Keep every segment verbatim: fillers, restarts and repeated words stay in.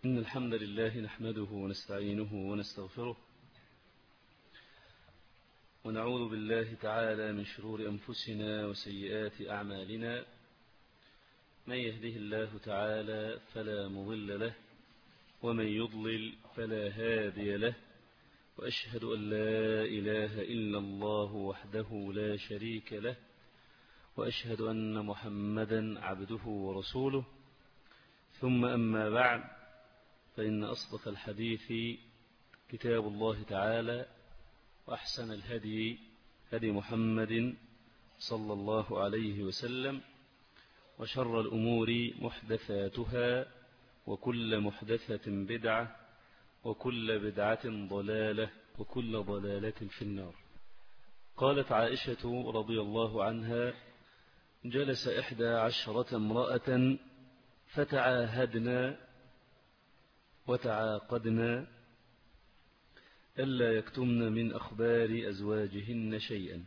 إن الحمد لله نحمده ونستعينه ونستغفره ونعوذ بالله تعالى من شرور أنفسنا وسيئات أعمالنا. من يهده الله تعالى فلا مضل له ومن يضلل فلا هادي له، وأشهد أن لا إله إلا الله وحده لا شريك له، وأشهد أن محمدا عبده ورسوله. ثم أما بعد، فإن أصدق الحديث كتاب الله تعالى، وأحسن الهدي هدي محمد صلى الله عليه وسلم، وشر الأمور محدثاتها، وكل محدثة بدعة، وكل بدعة ضلالة، وكل ضلالة في النار. قالت عائشة رضي الله عنها: جلس إحدى عشرة امرأة فتعاهدنا وتعاقدنا ألا يكتمن من أخبار أزواجهن شيئا.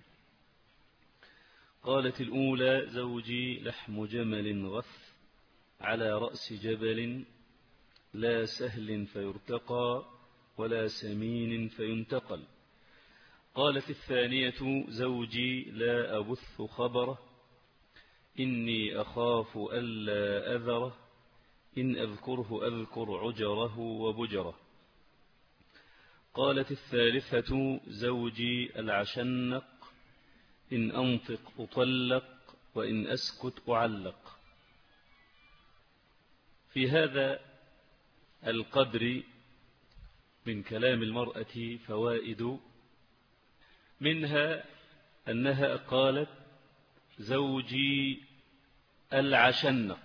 قالت الأولى: زوجي لحم جمل غث على رأس جبل، لا سهل فيرتقى ولا سمين فينتقل. قالت الثانية: زوجي لا أبث خبره، إني أخاف ألا أذره، إن أذكره أذكر عجره وبجره. قالت الثالثة: زوجي العشنق، إن أنطق أطلق، وإن أسكت أعلق. في هذا القدر من كلام المرأة فوائد، منها أنها قالت: زوجي العشنق،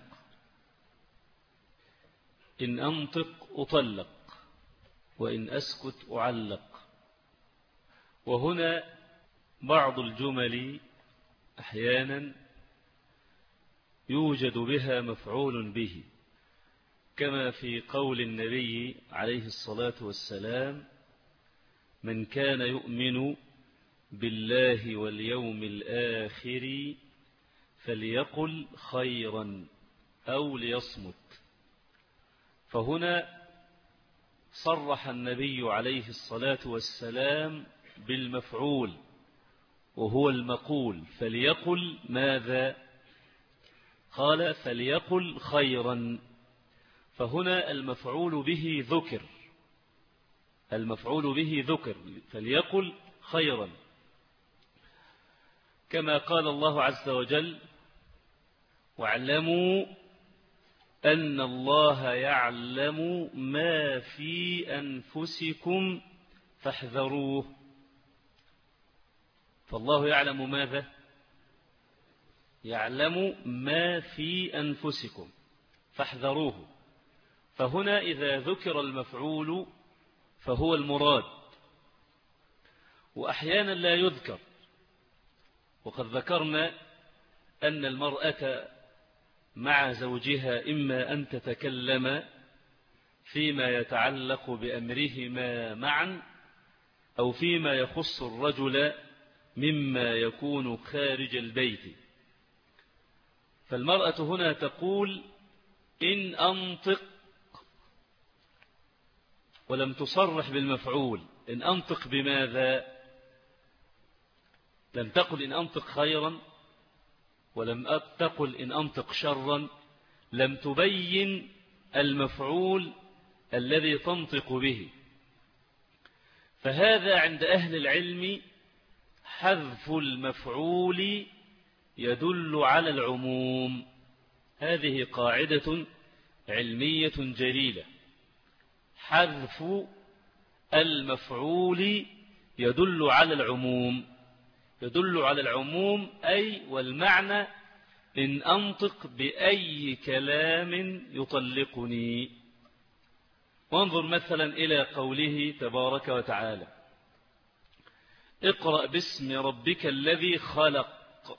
إن أنطق أطلق، وإن أسكت أعلق. وهنا بعض الجمل أحيانا يوجد بها مفعول به، كما في قول النبي عليه الصلاة والسلام: من كان يؤمن بالله واليوم الآخر فليقل خيرا أو ليصمت. فهنا صرح النبي عليه الصلاة والسلام بالمفعول، وهو المقول. فليقل ماذا؟ قال: فليقل خيرا. فهنا المفعول به ذكر، المفعول به ذكر، فليقل خيرا. كما قال الله عز وجل: واعلموا أن الله يعلم ما في أنفسكم فاحذروه. فالله يعلم ماذا؟ يعلم ما في أنفسكم فاحذروه. فهنا إذا ذكر المفعول فهو المراد، وأحيانا لا يذكر. وقد ذكرنا أن المرأة مع زوجها إما أن تتكلم فيما يتعلق بأمرهما معا، أو فيما يخص الرجل مما يكون خارج البيت. فالمرأة هنا تقول: إن أنطق، ولم تصرح بالمفعول. إن أنطق بماذا؟ لم تقل إن أنطق خيرا، ولم تقل إن أنطق شرا. لم تبين المفعول الذي تنطق به. فهذا عند أهل العلم حذف المفعول يدل على العموم. هذه قاعدة علمية جليلة: حذف المفعول يدل على العموم. يدل على العموم أي والمعنى: إن أنطق بأي كلام يطلقني. وانظر مثلا إلى قوله تبارك وتعالى: اقرأ باسم ربك الذي خلق.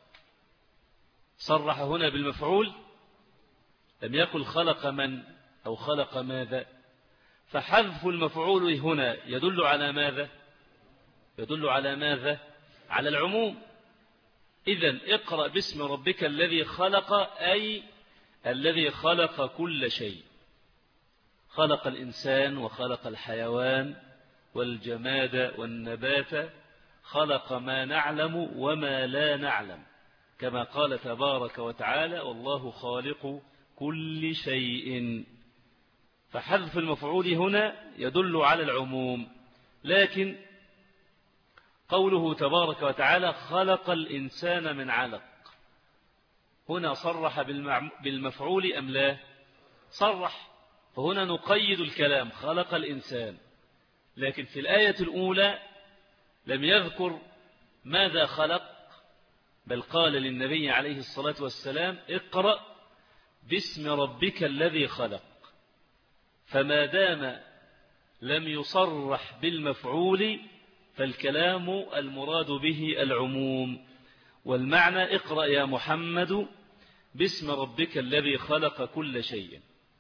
صرح هنا بالمفعول، لم يقل خلق من أو خلق ماذا. فحذف المفعول هنا يدل على ماذا؟ يدل على ماذا؟ على العموم. إذن اقرأ باسم ربك الذي خلق، أي الذي خلق كل شيء. خلق الإنسان وخلق الحيوان والجماد والنبات، خلق ما نعلم وما لا نعلم، كما قال تبارك وتعالى والله خالق كل شيء. فحذف المفعول هنا يدل على العموم، لكن قوله تبارك وتعالى خلق الإنسان من علق هنا صرح بالمفعول أم لا؟ صرح، فهنا نقيد الكلام خلق الإنسان، لكن في الآية الأولى لم يذكر ماذا خلق، بل قال للنبي عليه الصلاة والسلام اقرأ باسم ربك الذي خلق. فما دام لم يصرح بالمفعول فالكلام المراد به العموم، والمعنى اقرأ يا محمد باسم ربك الذي خلق كل شيء.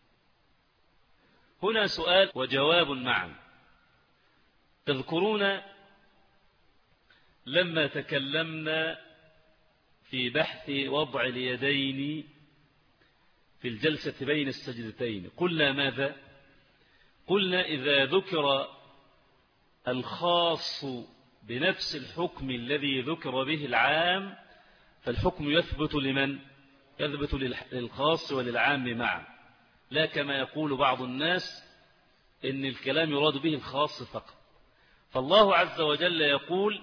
هنا سؤال وجواب معا. تذكرون لما تكلمنا في بحث وضع اليدين في الجلسة بين السجدتين قلنا ماذا؟ قلنا إذا ذكر الخاص بنفس الحكم الذي ذكر به العام فالحكم يثبت لمن؟ يثبت للخاص وللعام معا، لا كما يقول بعض الناس إن الكلام يراد به الخاص فقط. فالله عز وجل يقول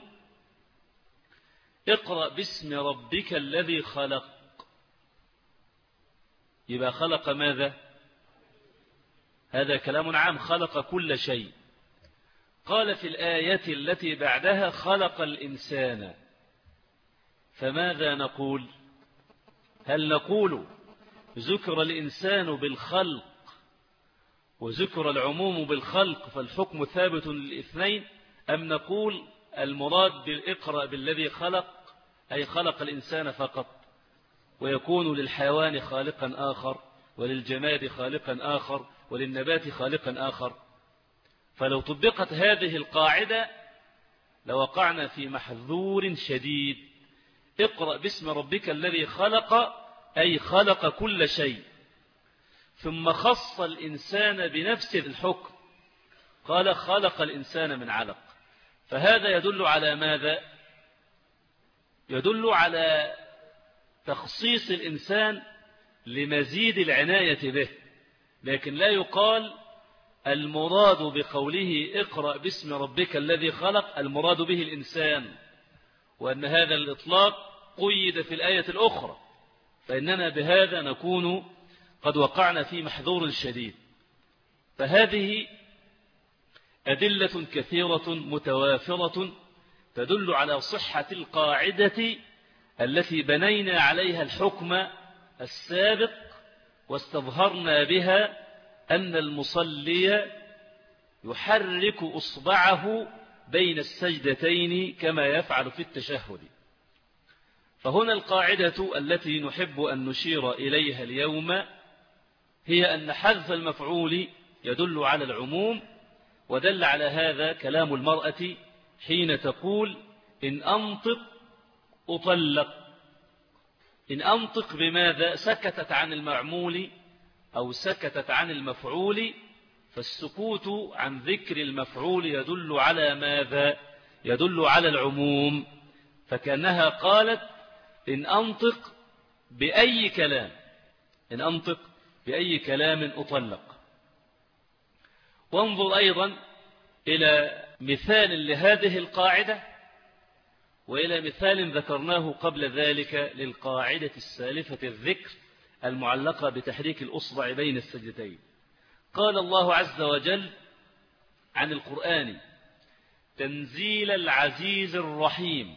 اقرأ باسم ربك الذي خلق، يبقى خلق ماذا؟ هذا كلام عام، خلق كل شيء. قال في الآية التي بعدها خلق الإنسان، فماذا نقول؟ هل نقول ذكر الإنسان بالخلق وذكر العموم بالخلق فالحكم ثابت للاثنين، أم نقول المراد بالإقرأ بالذي خلق أي خلق الإنسان فقط، ويكون للحيوان خالقا آخر وللجماد خالقا آخر وللنبات خالقا آخر؟ فلو طبقت هذه القاعدة لوقعنا في محذور شديد. اقرأ باسم ربك الذي خلق أي خلق كل شيء، ثم خص الإنسان بنفس الحكم قال خلق الإنسان من علق، فهذا يدل على ماذا؟ يدل على تخصيص الإنسان لمزيد العناية به، لكن لا يقال المراد بقوله اقرأ باسم ربك الذي خلق المراد به الإنسان، وأن هذا الإطلاق قيد في الآية الأخرى، فإننا بهذا نكون قد وقعنا في محذور شديد. فهذه أدلة كثيرة متوافرة تدل على صحة القاعدة التي بنينا عليها الحكم السابق، واستظهرنا بها أن المصلي يحرك أصبعه بين السجدتين كما يفعل في التشهد. فهنا القاعدة التي نحب أن نشير إليها اليوم هي أن حذف المفعول يدل على العموم، ودل على هذا كلام المرأة حين تقول إن أنطق أطلق. إن أنطق بماذا؟ سكتت عن المعمول أو سكتت عن المفعول، فالسكوت عن ذكر المفعول يدل على ماذا؟ يدل على العموم، فكأنها قالت إن أنطق بأي كلام، إن أنطق بأي كلام أطلق. وانظر أيضا إلى مثال لهذه القاعدة وإلى مثال ذكرناه قبل ذلك للقاعدة السالفة الذكر المعلقة بتحريك الأصبع بين السجدتين. قال الله عز وجل عن القرآن تنزيل العزيز الرحيم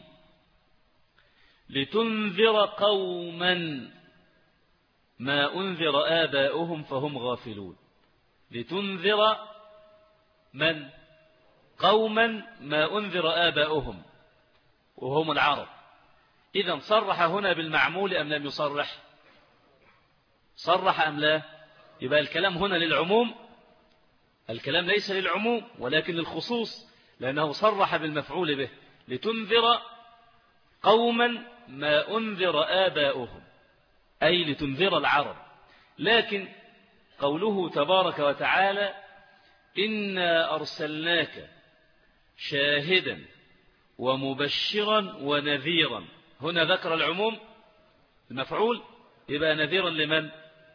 لتنذر قوما ما أنذر آباؤهم فهم غافلون. لتنذر من؟ قوما ما أنذر آباؤهم وهم العرب. إذن صرح هنا بالمعمول أم لم يصرح؟ صرح أم لا؟ يبقى الكلام هنا للعموم. الكلام ليس للعموم ولكن للخصوص، لأنه صرح بالمفعول به لتنذر قوما ما أنذر آباؤهم، أي لتنذر العرب. لكن قوله تبارك وتعالى إنا أرسلناك شاهدا ومبشرا ونذيرا، هنا ذكر العموم المفعول، يبقى نذيرا لمن؟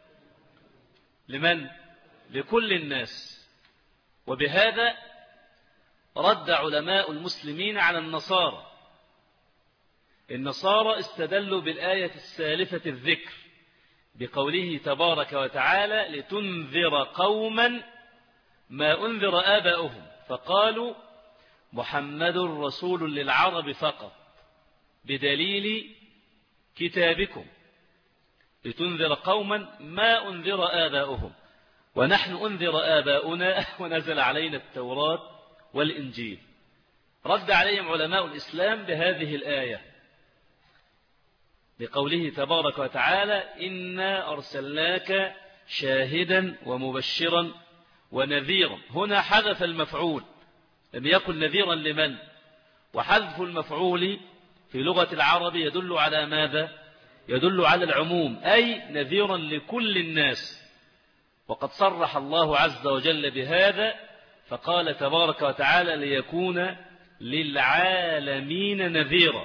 لمن؟ لكل الناس. وبهذا رد علماء المسلمين على النصارى. النصارى استدلوا بالآية السالفة الذكر بقوله تبارك وتعالى لتنذر قوما ما أنذر آباؤهم، فقالوا محمد رسول للعرب فقط بدليل كتابكم، لتنذر قوما ما أنذر آباؤهم ونحن أنذر آباؤنا ونزل علينا التوراة والإنجيل. رد عليهم علماء الإسلام بهذه الآية بقوله تبارك وتعالى إنا أرسلناك شاهدا ومبشرا ونذيرا. هنا حذف المفعول، لم يكن نذيرا لمن؟ وحذف المفعول في لغة العرب يدل على ماذا؟ يدل على العموم، أي نذيرا لكل الناس. وقد صرح الله عز وجل بهذا فقال تبارك وتعالى ليكون للعالمين نذيرا.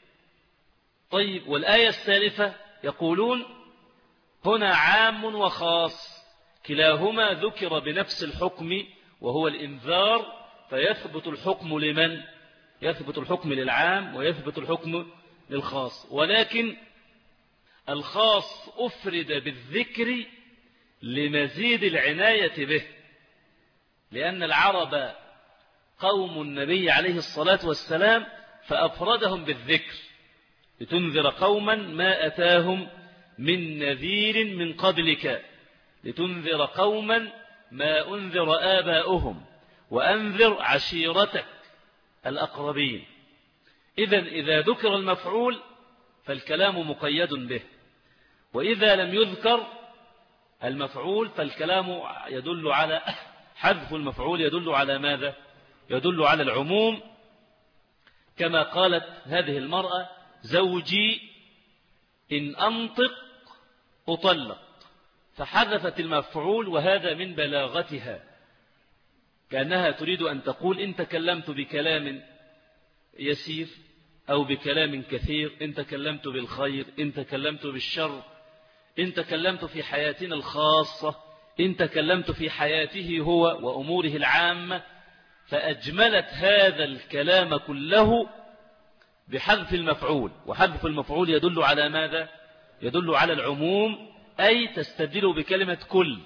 طيب، والآية السالفة يقولون هنا عام وخاص، كلاهما ذكر بنفس الحكم وهو الإنذار، فيثبت الحكم لمن؟ يثبت الحكم للعام ويثبت الحكم للخاص، ولكن الخاص أفرد بالذكر لمزيد العناية به، لأن العرب قوم النبي عليه الصلاة والسلام فأفردهم بالذكر لتنذر قوما ما أتاهم من نذير من قبلك، لتنذر قوما ما أنذر آباؤهم وأنذر عشيرتك الأقربين. إذن إذا ذكر المفعول فالكلام مقيد به، وإذا لم يذكر المفعول فالكلام يدل على حذف المفعول، يدل على ماذا؟ يدل على العموم، كما قالت هذه المرأة زوجي إن أنطق أطلق، فحذفت المفعول، وهذا من بلاغتها، كأنها تريد أن تقول إن تكلمت بكلام يسير أو بكلام كثير، إن تكلمت بالخير، إن تكلمت بالشر، إن تكلمت في حياتنا الخاصة، إن تكلمت في حياته هو وأموره العامة، فأجملت هذا الكلام كله بحذف المفعول. وحذف المفعول يدل على ماذا؟ يدل على العموم، أي تستدل بكلمة كل.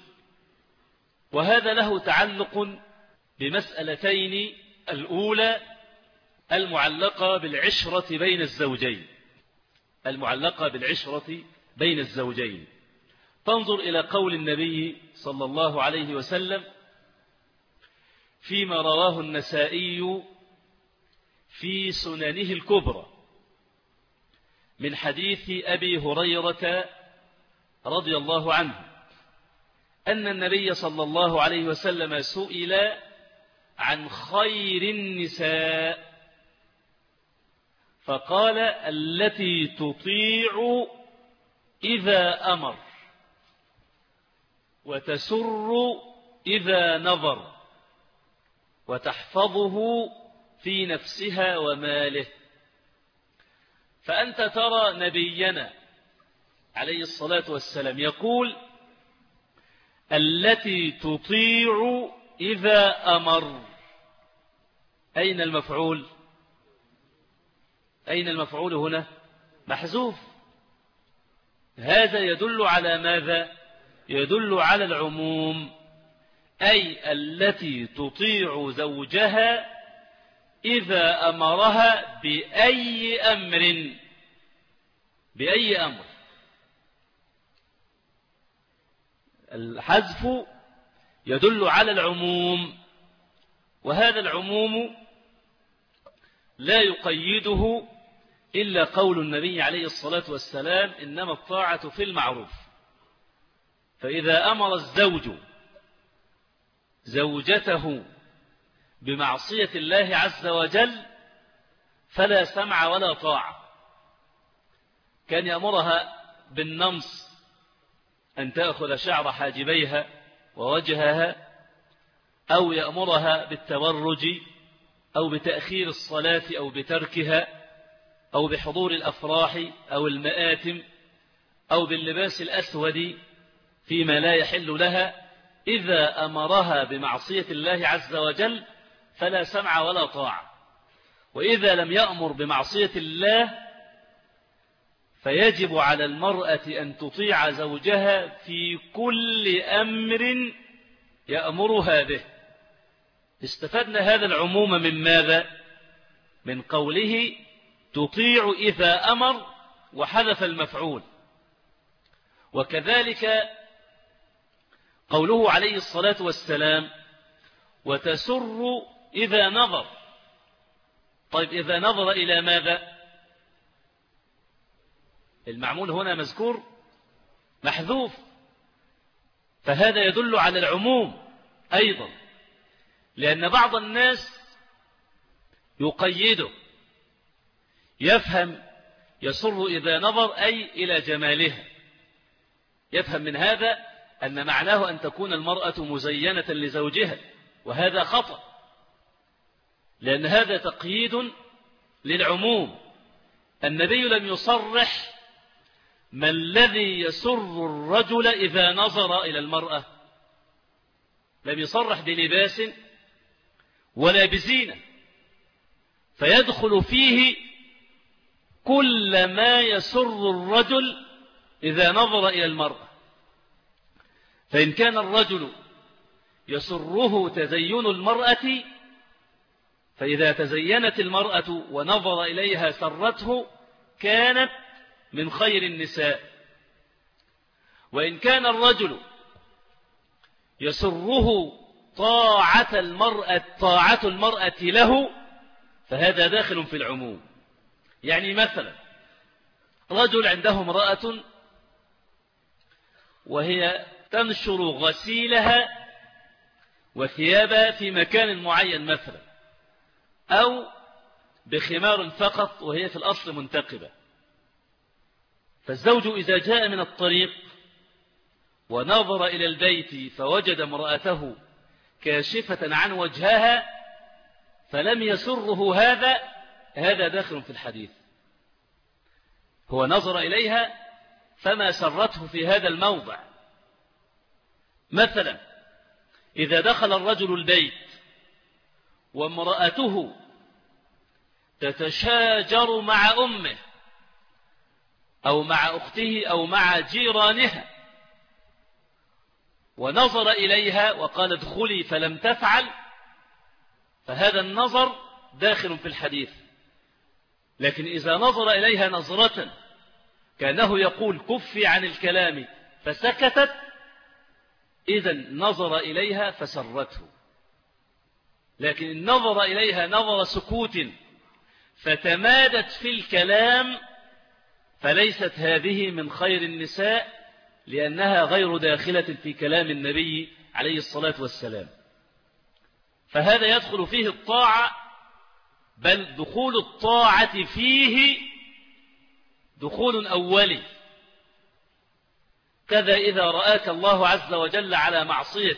وهذا له تعلق بمسألتين، الأولى المعلقة بالعشرة بين الزوجين، المعلقة بالعشرة بين الزوجين. تنظر إلى قول النبي صلى الله عليه وسلم فيما رواه النسائي في سننه الكبرى من حديث أبي هريرة رضي الله عنه أن النبي صلى الله عليه وسلم سئل عن خير النساء فقال التي تطيع إذا أمر وتسر إذا نظر وتحفظه في نفسها وماله. فأنت ترى نبينا عليه الصلاة والسلام يقول التي تطيع إذا أمر، أين المفعول؟ أين المفعول هنا؟ محذوف. هذا يدل على ماذا؟ يدل على العموم، أي التي تطيع زوجها إذا أمرها بأي أمر، بأي أمر. الحذف يدل على العموم، وهذا العموم لا يقيده إلا قول النبي عليه الصلاة والسلام إنما الطاعة في المعروف. فإذا أمر الزوج زوجته بمعصية الله عز وجل فلا سمع ولا طاعة. كان يأمرها بالنمص أن تأخذ شعر حاجبيها ووجهها، أو يأمرها بالتبرج أو بتأخير الصلاة أو بتركها، أو بحضور الأفراح أو المآتم، أو باللباس الأسود فيما لا يحل لها، إذا أمرها بمعصية الله عز وجل فلا سمع ولا طاعة. وإذا لم يأمر بمعصية الله فيجب على المرأة أن تطيع زوجها في كل أمر يأمرها به. استفدنا هذا العموم من ماذا؟ من قوله تطيع إذا أمر وحذف المفعول. وكذلك قوله عليه الصلاة والسلام وتسر إذا نظر. طيب إذا نظر إلى ماذا؟ المعمول هنا مذكور محذوف، فهذا يدل على العموم أيضا، لأن بعض الناس يقيده، يفهم يسر إذا نظر أي إلى جمالها، يفهم من هذا أن معناه أن تكون المرأة مزينة لزوجها، وهذا خطأ، لأن هذا تقييد للعموم. النبي لم يصرح ما الذي يسر الرجل إذا نظر إلى المرأة، لم يصرح بلباس ولا بزينة، فيدخل فيه كل ما يسر الرجل إذا نظر إلى المرأة. فإن كان الرجل يسره تزين المرأة، فإذا تزينت المرأة ونظر إليها سرته كانت من خير النساء. وإن كان الرجل يسره طاعة المرأة طاعة المرأة له فهذا داخل في العموم. يعني مثلا رجل عنده امرأة وهي تنشر غسيلها وثيابها في مكان معين مثلا، أو بخمار فقط وهي في الأصل منتقبة، فالزوج إذا جاء من الطريق ونظر إلى البيت فوجد امرأته كاشفة عن وجهها فلم يسره هذا، هذا داخل في الحديث. هو نظر إليها فما سرته في هذا الموضع. مثلا إذا دخل الرجل البيت وامرأته تتشاجر مع أمه أو مع أخته أو مع جيرانها، ونظر إليها وقال ادخلي فلم تفعل، فهذا النظر داخل في الحديث. لكن إذا نظر إليها نظرة كأنه يقول كفي عن الكلام فسكتت، إذن نظر إليها فسرته. لكن إن نظر إليها نظر سكوت فتمادت في الكلام فليست هذه من خير النساء، لأنها غير داخلة في كلام النبي عليه الصلاة والسلام. فهذا يدخل فيه الطاعة، بل دخول الطاعة فيه دخول أولي. كذا إذا رآك الله عز وجل على معصية،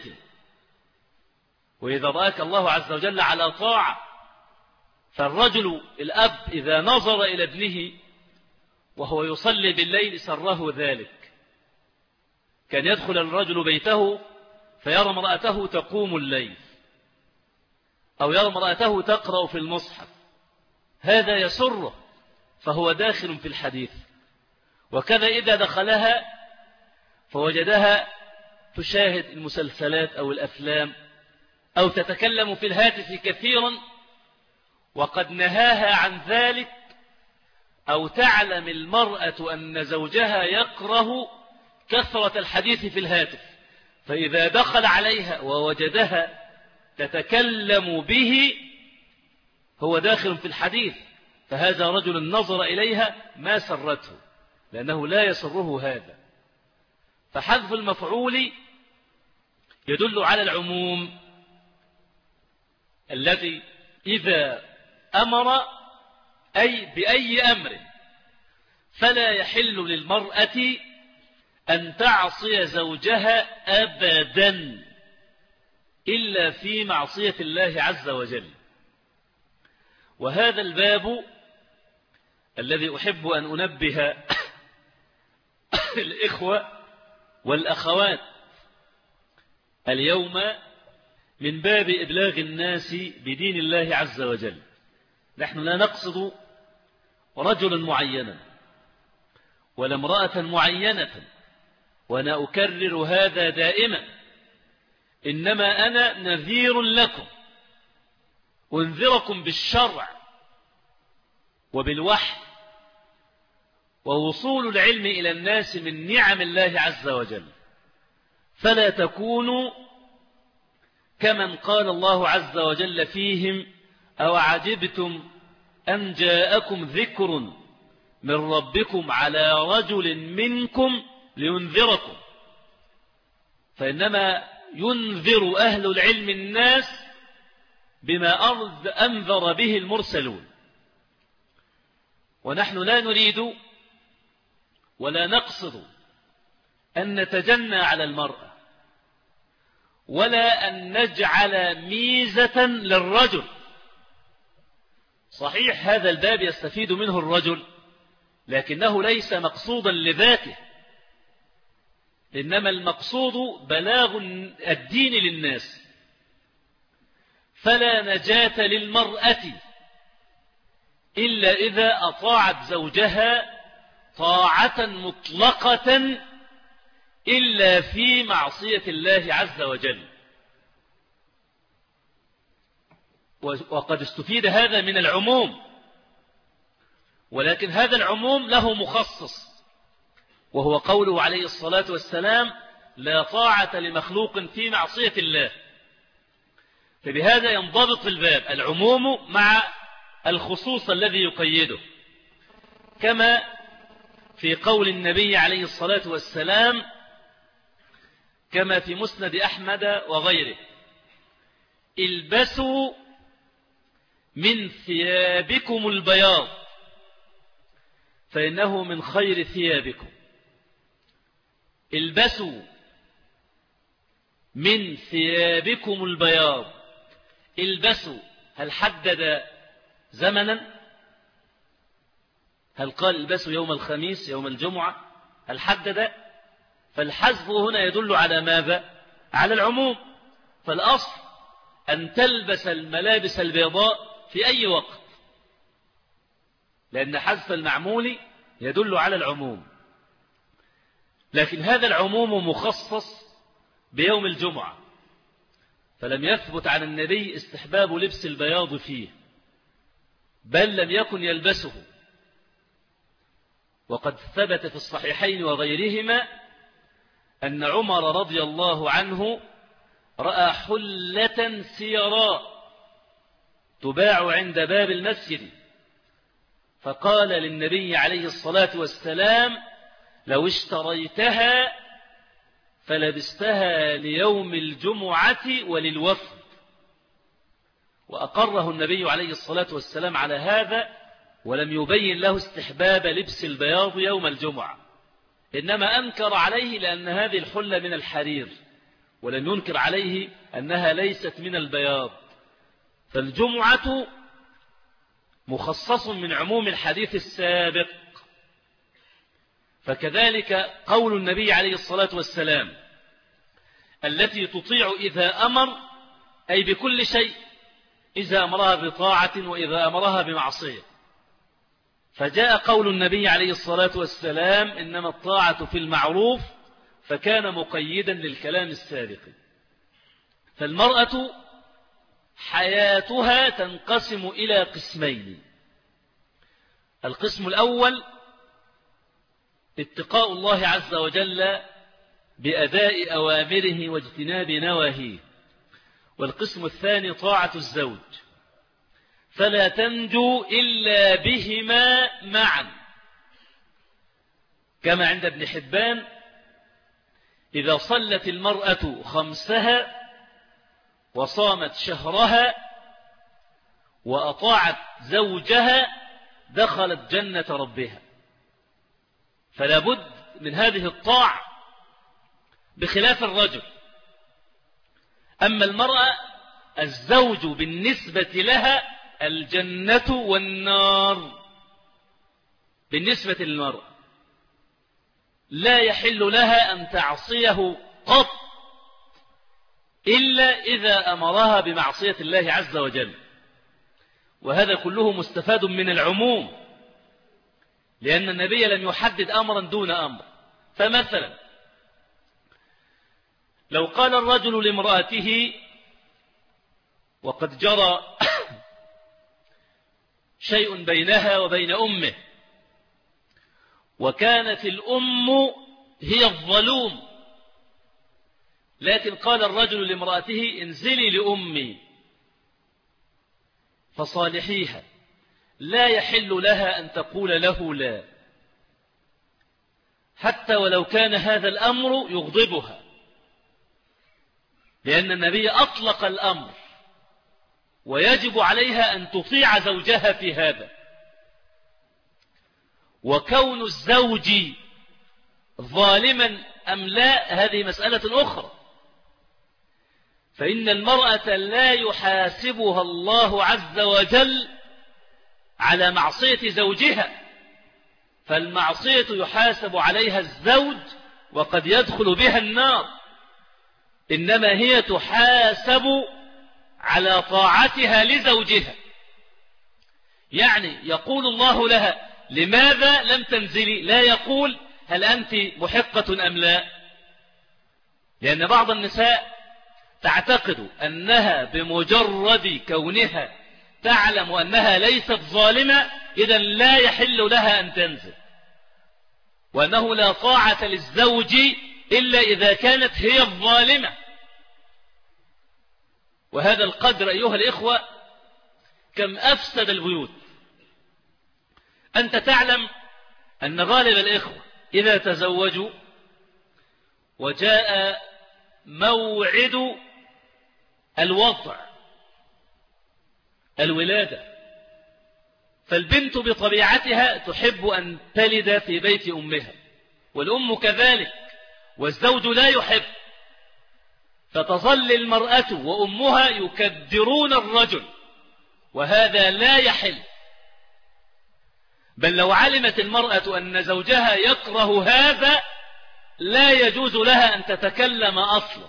وإذا رآك الله عز وجل على طاعة. فالرجل الأب إذا نظر إلى ابنه وهو يصلي بالليل سره ذلك. كان يدخل الرجل بيته فيرى امرأته تقوم الليل، أو يرى امرأته تقرأ في المصحف، هذا يسره فهو داخل في الحديث. وكذا إذا دخلها فوجدها تشاهد المسلسلات أو الأفلام أو تتكلم في الهاتف كثيرا وقد نهاها عن ذلك، أو تعلم المرأة أن زوجها يكره كثرة الحديث في الهاتف، فإذا دخل عليها ووجدها تتكلم به هو داخل في الحديث، فهذا رجل نظر إليها ما سرته، لأنه لا يسره هذا. فحذف المفعول يدل على العموم الذي إذا أمر أي بأي أمر فلا يحل للمرأة أن تعصي زوجها أبدا إلا في معصية الله عز وجل. وهذا الباب الذي أحب أن أنبه الإخوة والأخوات اليوم من باب إبلاغ الناس بدين الله عز وجل. نحن لا نقصد رجلا معينا ولا امرأة معينة، وأنا أكرر هذا دائما، إنما أنا نذير لكم، أنذركم بالشرع وبالوحي ووصول العلم إلى الناس من نعم الله عز وجل. فلا تكونوا كمن قال الله عز وجل فيهم: أو عجبتم أن جاءكم ذكر من ربكم على رجل منكم لينذركم. فإنما ينذر أهل العلم الناس بما أنذر به المرسلون. ونحن لا نريد ولا نقصد أن نتجنى على المرأة ولا أن نجعل ميزة للرجل. صحيح هذا الباب يستفيد منه الرجل، لكنه ليس مقصودا لذاته، إنما المقصود بلاغ الدين للناس. فلا نجاة للمرأة إلا إذا أطاعت زوجها طاعة مطلقة إلا في معصية الله عز وجل. وقد استفيد هذا من العموم، ولكن هذا العموم له مخصص، وهو قوله عليه الصلاة والسلام: لا طاعة لمخلوق في معصية الله. فبهذا ينضبط الباب، العموم مع الخصوص الذي يقيده، كما في قول النبي عليه الصلاة والسلام كما في مسند أحمد وغيره: البسوا من ثيابكم البياض فإنه من خير ثيابكم. البسوا من ثيابكم البياض. البسوا، هل حدد زمنا؟ هل قال البسوا يوم الخميس يوم الجمعة؟ هل حدد؟ فالحذف هنا يدل على ماذا؟ على العموم. فالأصل أن تلبس الملابس البيضاء في أي وقت، لأن حذف المعمول يدل على العموم. لكن هذا العموم مخصص بيوم الجمعة، فلم يثبت عن النبي استحباب لبس البياض فيه، بل لم يكن يلبسه. وقد ثبت في الصحيحين وغيرهما أن عمر رضي الله عنه رأى حلة سيراء تباع عند باب المسجد، فقال للنبي عليه الصلاة والسلام: لو اشتريتها فلبستها ليوم الجمعة وللوفد. وأقره النبي عليه الصلاة والسلام على هذا، ولم يبين له استحباب لبس البياض يوم الجمعة، إنما أنكر عليه لأن هذه الحلة من الحرير، ولم ينكر عليه أنها ليست من البياض. فالجمعة مخصص من عموم الحديث السابق. فكذلك قول النبي عليه الصلاة والسلام: التي تطيع إذا أمر، أي بكل شيء، إذا أمرها بطاعة وإذا أمرها بمعصية. فجاء قول النبي عليه الصلاة والسلام: إنما الطاعة في المعروف، فكان مقيدا للكلام السابق. فالمرأة حياتها تنقسم إلى قسمين: القسم الأول اتقاء الله عز وجل بأداء أوامره واجتناب نواهيه، والقسم الثاني طاعة الزوج، فلا تنجو إلا بهما معا، كما عند ابن حبان: إذا صلت المرأة خمسها وصامت شهرها وأطاعت زوجها دخلت جنة ربها. فلا بد من هذه الطاعة بخلاف الرجل. أما المرأة الزوج بالنسبة لها الجنة والنار. بالنسبة للمرأة لا يحل لها أن تعصيه قط إلا إذا أمرها بمعصية الله عز وجل. وهذا كله مستفاد من العموم، لأن النبي لم يحدد أمرا دون أمر. فمثلا لو قال الرجل لامرأته، وقد جرى شيء بينها وبين أمه، وكانت الأم هي الظلوم، لكن قال الرجل لامرأته انزلي لأمي فصالحيها، لا يحل لها أن تقول له لا، حتى ولو كان هذا الأمر يغضبها، لأن النبي أطلق الأمر، ويجب عليها أن تطيع زوجها في هذا. وكون الزوج ظالما أم لا هذه مسألة أخرى، فإن المرأة لا يحاسبها الله عز وجل على معصية زوجها، فالمعصية يحاسب عليها الزوج وقد يدخل بها النار، إنما هي تحاسب على طاعتها لزوجها. يعني يقول الله لها لماذا لم تنزلي، لا يقول هل أنت محقة أم لا، لأن بعض النساء تعتقد أنها بمجرد كونها تعلم أنها ليست ظالمة إذن لا يحل لها أن تنزل، وأنه لا طاعة للزوج إلا إذا كانت هي الظالمة. وهذا القدر أيها الإخوة كم أفسد البيوت. أنت تعلم أن غالب الإخوة إذا تزوجوا وجاء موعد الوضع الولادة، فالبنت بطبيعتها تحب أن تلد في بيت أمها، والأم كذلك، والزوج لا يحب، فتظل المرأة وأمها يكدرون الرجل، وهذا لا يحل. بل لو علمت المرأة أن زوجها يكره هذا لا يجوز لها أن تتكلم أصلا.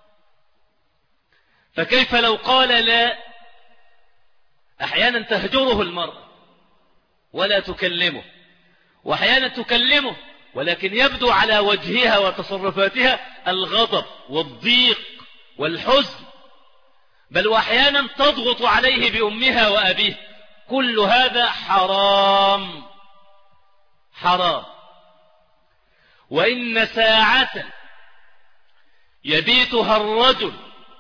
فكيف لو قال لا؟ أحيانا تهجره المرأة ولا تكلمه، وأحيانا تكلمه ولكن يبدو على وجهها وتصرفاتها الغضب والضيق والحزن، بل وأحيانا تضغط عليه بأمها وأبيه. كل هذا حرام حرام. وإن ساعة يبيتها الرجل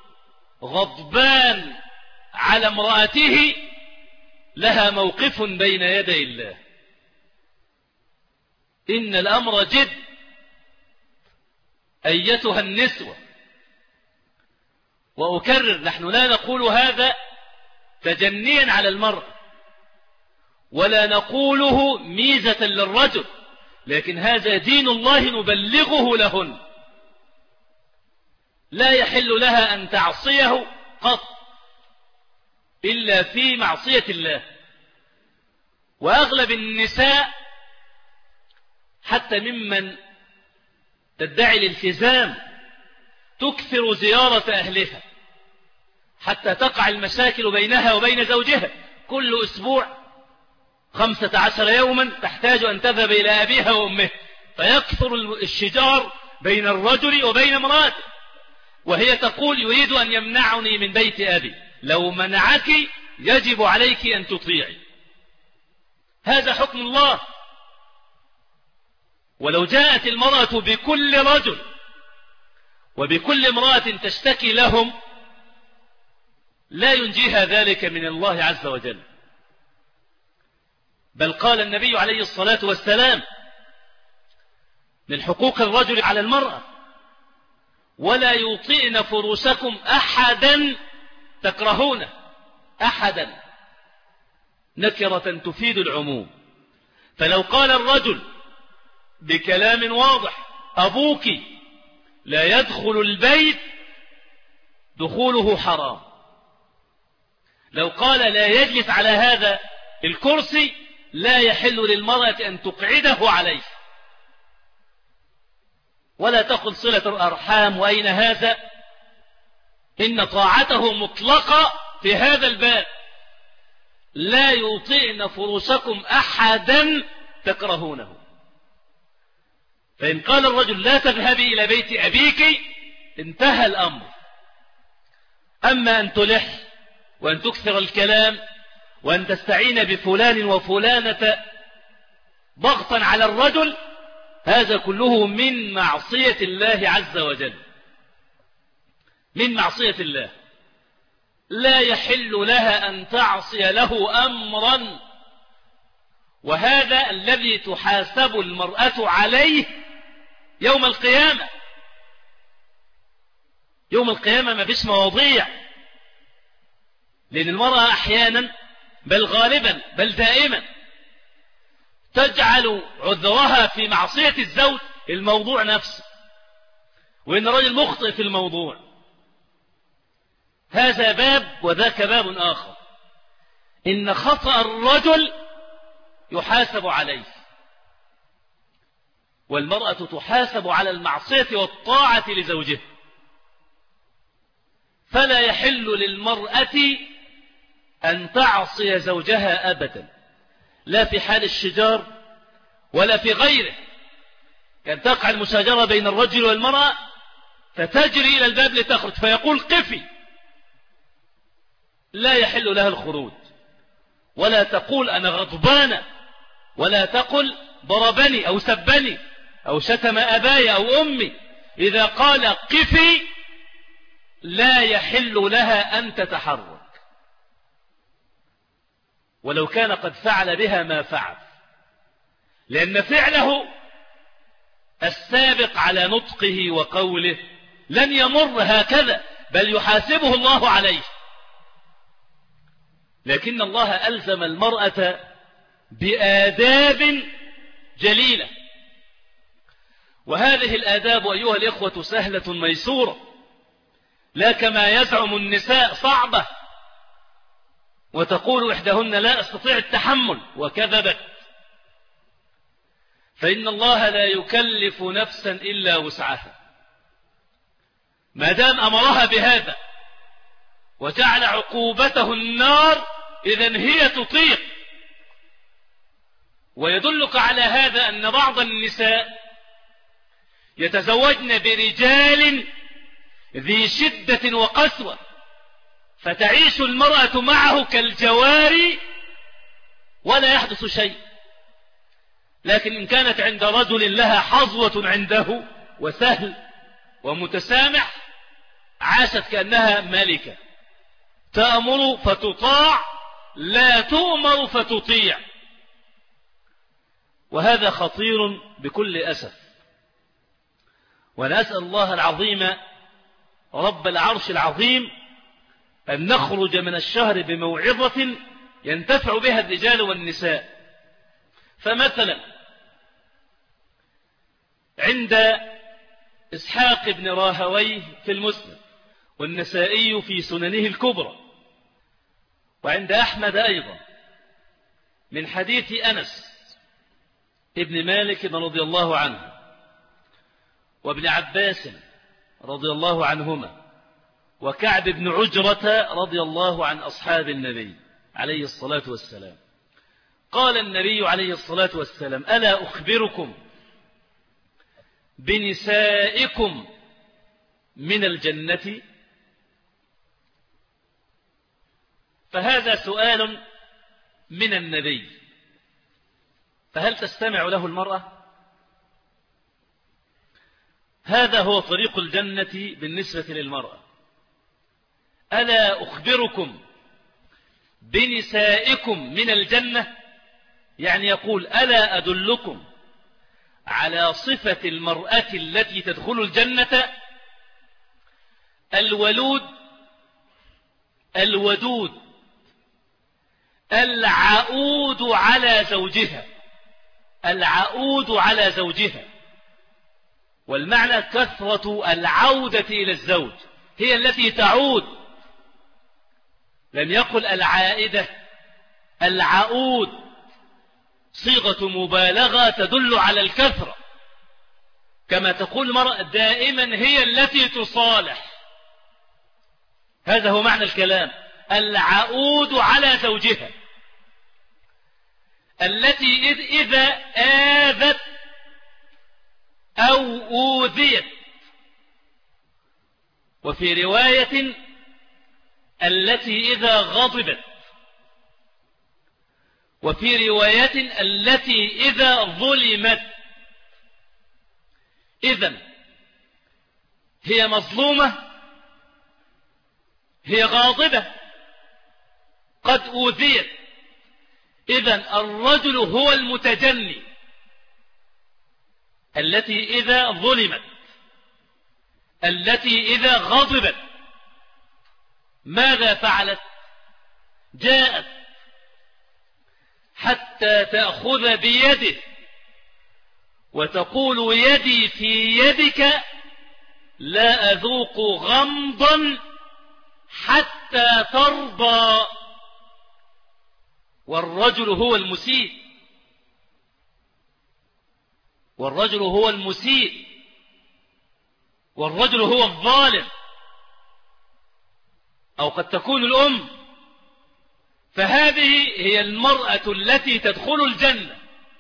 غضبان على امرأته لها موقف بين يدي الله. إن الأمر جد أيتها النسوة. وأكرر، نحن لا نقول هذا تجنيا على المرأة، ولا نقوله ميزة للرجل، لكن هذا دين الله نبلغه لهن. لا يحل لها أن تعصيه قط إلا في معصية الله. وأغلب النساء حتى ممن تدعي الالتزام تكثر زيارة أهلها حتى تقع المشاكل بينها وبين زوجها. كل أسبوع خمسة عشر يوما تحتاج أن تذهب إلى أبيها وأمها، فيكثر الشجار بين الرجل وبين امرأته، وهي تقول يريد أن يمنعني من بيت أبي. لو منعك يجب عليك أن تطيعي، هذا حكم الله. ولو جاءت المرأة بكل رجل وبكل امرأة تشتكي لهم لا ينجيها ذلك من الله عز وجل. بل قال النبي عليه الصلاة والسلام من حقوق الرجل على المرأة: ولا يطئن فروسكم أحدا تكرهونه. أحدا نكرة تفيد العموم. فلو قال الرجل بكلام واضح: أبوك لا يدخل البيت دخوله حرام. لو قال لا يجلس على هذا الكرسي لا يحل للمرأة أن تقعده عليه، ولا تقل صلة الأرحام وأين هذا، إن طاعته مطلقة في هذا الباب. لا يطيعن فرشكم أحدا تكرهونه. فإن قال الرجل لا تذهبي إلى بيت أبيك انتهى الأمر. أما أن تلح وأن تكثر الكلام وأن تستعين بفلان وفلانة ضغطا على الرجل، هذا كله من معصية الله عز وجل، من معصية الله. لا يحل لها أن تعصي له أمرا، وهذا الذي تحاسب المرأة عليه يوم القيامة. يوم القيامة ما فيش مواضيع، لأن المرأة أحيانا بل غالبا بل دائما تجعل عذرها في معصية الزوج الموضوع نفسه، وإن الرجل مخطئ في الموضوع. هذا باب وذاك باب آخر. إن خطأ الرجل يحاسب عليه، والمرأة تحاسب على المعصية والطاعة لزوجها. فلا يحل للمرأة أن تعصي زوجها أبدا، لا في حال الشجار ولا في غيره. كان تقع المشاجرة بين الرجل والمرأة فتجري إلى الباب لتخرج فيقول قفي، لا يحل لها الخروج. ولا تقول أنا غضبانة، ولا تقل ضربني أو سبني أو شتم أباي أو أمي. إذا قال قفي لا يحل لها أن تتحرك، ولو كان قد فعل بها ما فعل، لأن فعله السابق على نطقه وقوله لن يمر هكذا، بل يحاسبه الله عليه. لكن الله ألزم المرأة بآداب جليلة، وهذه الآداب أيها الإخوة سهلة ميسورة، لا كما يزعم النساء صعبة، وتقول إحداهن لا أستطيع التحمل وكذبت. فإن الله لا يكلف نفسا إلا وسعها، ما دام أمرها بهذا وجعل عقوبته النار إذن هي تطيق. ويدلك على هذا أن بعض النساء يتزوجن برجال ذي شدة وقسوة، فتعيش المرأة معه كالجواري ولا يحدث شيء. لكن إن كانت عند رجل لها حظوة عنده وسهل ومتسامح عاشت كأنها ملكة، تأمر فتطاع لا تؤمر فتطيع. وهذا خطير بكل أسف. ونسأل الله العظيم رب العرش العظيم أن نخرج من الشهر بموعظة ينتفع بها الرجال والنساء. فمثلا عند إسحاق بن راهويه في المسند، والنسائي في سننه الكبرى، وعند أحمد أيضا من حديث أنس ابن مالك رضي الله عنه وابن عباس رضي الله عنهما وكعب بن عجرة رضي الله عن أصحاب النبي عليه الصلاة والسلام. قال النبي عليه الصلاة والسلام ألا أخبركم بنسائكم من الجنة؟ فهذا سؤال من النبي، فهل تستمع له المرأة؟ هذا هو طريق الجنة بالنسبة للمرأة. ألا أخبركم بنسائكم من الجنة، يعني يقول ألا أدلكم على صفة المرأة التي تدخل الجنة؟ الولود الودود العؤود على زوجها، العؤود على زوجها. والمعنى كثرة العودة إلى الزوج، هي التي تعود. لم يقل العائدة، العؤود صيغة مبالغة تدل على الكثرة، كما تقول المرأة دائما هي التي تصالح. هذا هو معنى الكلام، العؤود على زوجها، التي إذا آذت أو أوذيت، وفي رواية التي إذا غضبت، وفي رواية التي إذا ظلمت. إذن هي مظلومة، هي غاضبة، قد أوذيت. إذن الرجل هو المتجني، التي إذا ظلمت، التي إذا غضبت ماذا فعلت؟ جاءت حتى تأخذ بيده وتقول يدي في يدك لا أذوق غمضا حتى ترضى. والرجل هو المسيء، والرجل هو المسيء، والرجل هو الظالم، أو قد تكون الأم. فهذه هي المرأة التي تدخل الجنة.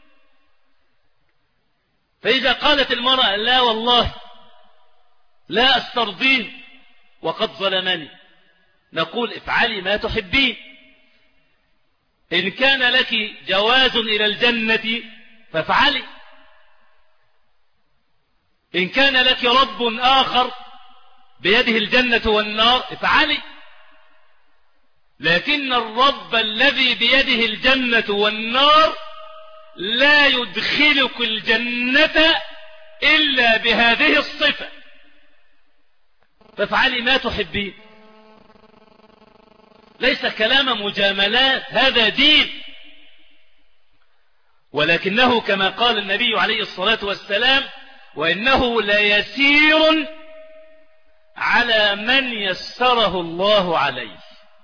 فإذا قالت المرأة لا والله لا أسترضيه وقد ظلمني، نقول افعلي ما تحبين. إن كان لك جواز إلى الجنة فافعلي، إن كان لك رب آخر بيده الجنة والنار افعلي. لكن الرب الذي بيده الجنة والنار لا يدخلك الجنة إلا بهذه الصفة، فافعلي ما تحبين. ليس كلام مجاملات، هذا دين. ولكنه كما قال النبي عليه الصلاة والسلام: وإنه ليسير على من يسره الله عليه.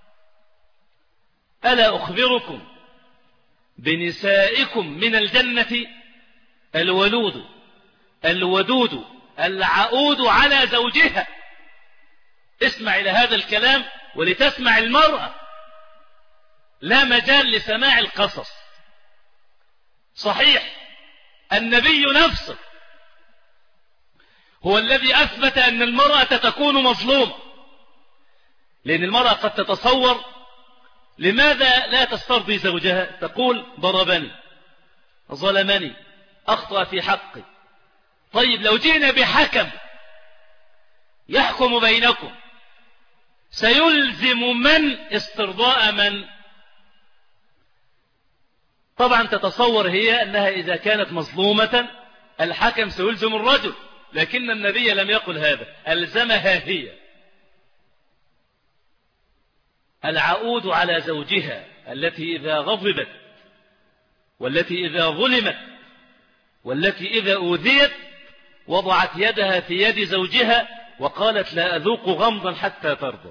ألا أخبركم بنسائكم من الجنة؟ الولود الودود العؤود على زوجها. اسمع إلى هذا الكلام ولتسمع المرأة، لا مجال لسماع القصص. صحيح النبي نفسه هو الذي أثبت أن المرأة تكون مظلومة، لأن المرأة قد تتصور لماذا لا تسترضي زوجها؟ تقول ضربني، ظلمني، أخطأ في حقي. طيب لو جئنا بحكم يحكم بينكم، سيلزم من استرضاء من؟ طبعا تتصور هي أنها إذا كانت مظلومة الحكم سيلزم الرجل، لكن النبي لم يقل هذا، ألزمها هي. العؤود على زوجها، التي إذا غضبت، والتي إذا ظلمت، والتي إذا أوذيت وضعت يدها في يد زوجها وقالت لا أذوق غمضا حتى ترضى.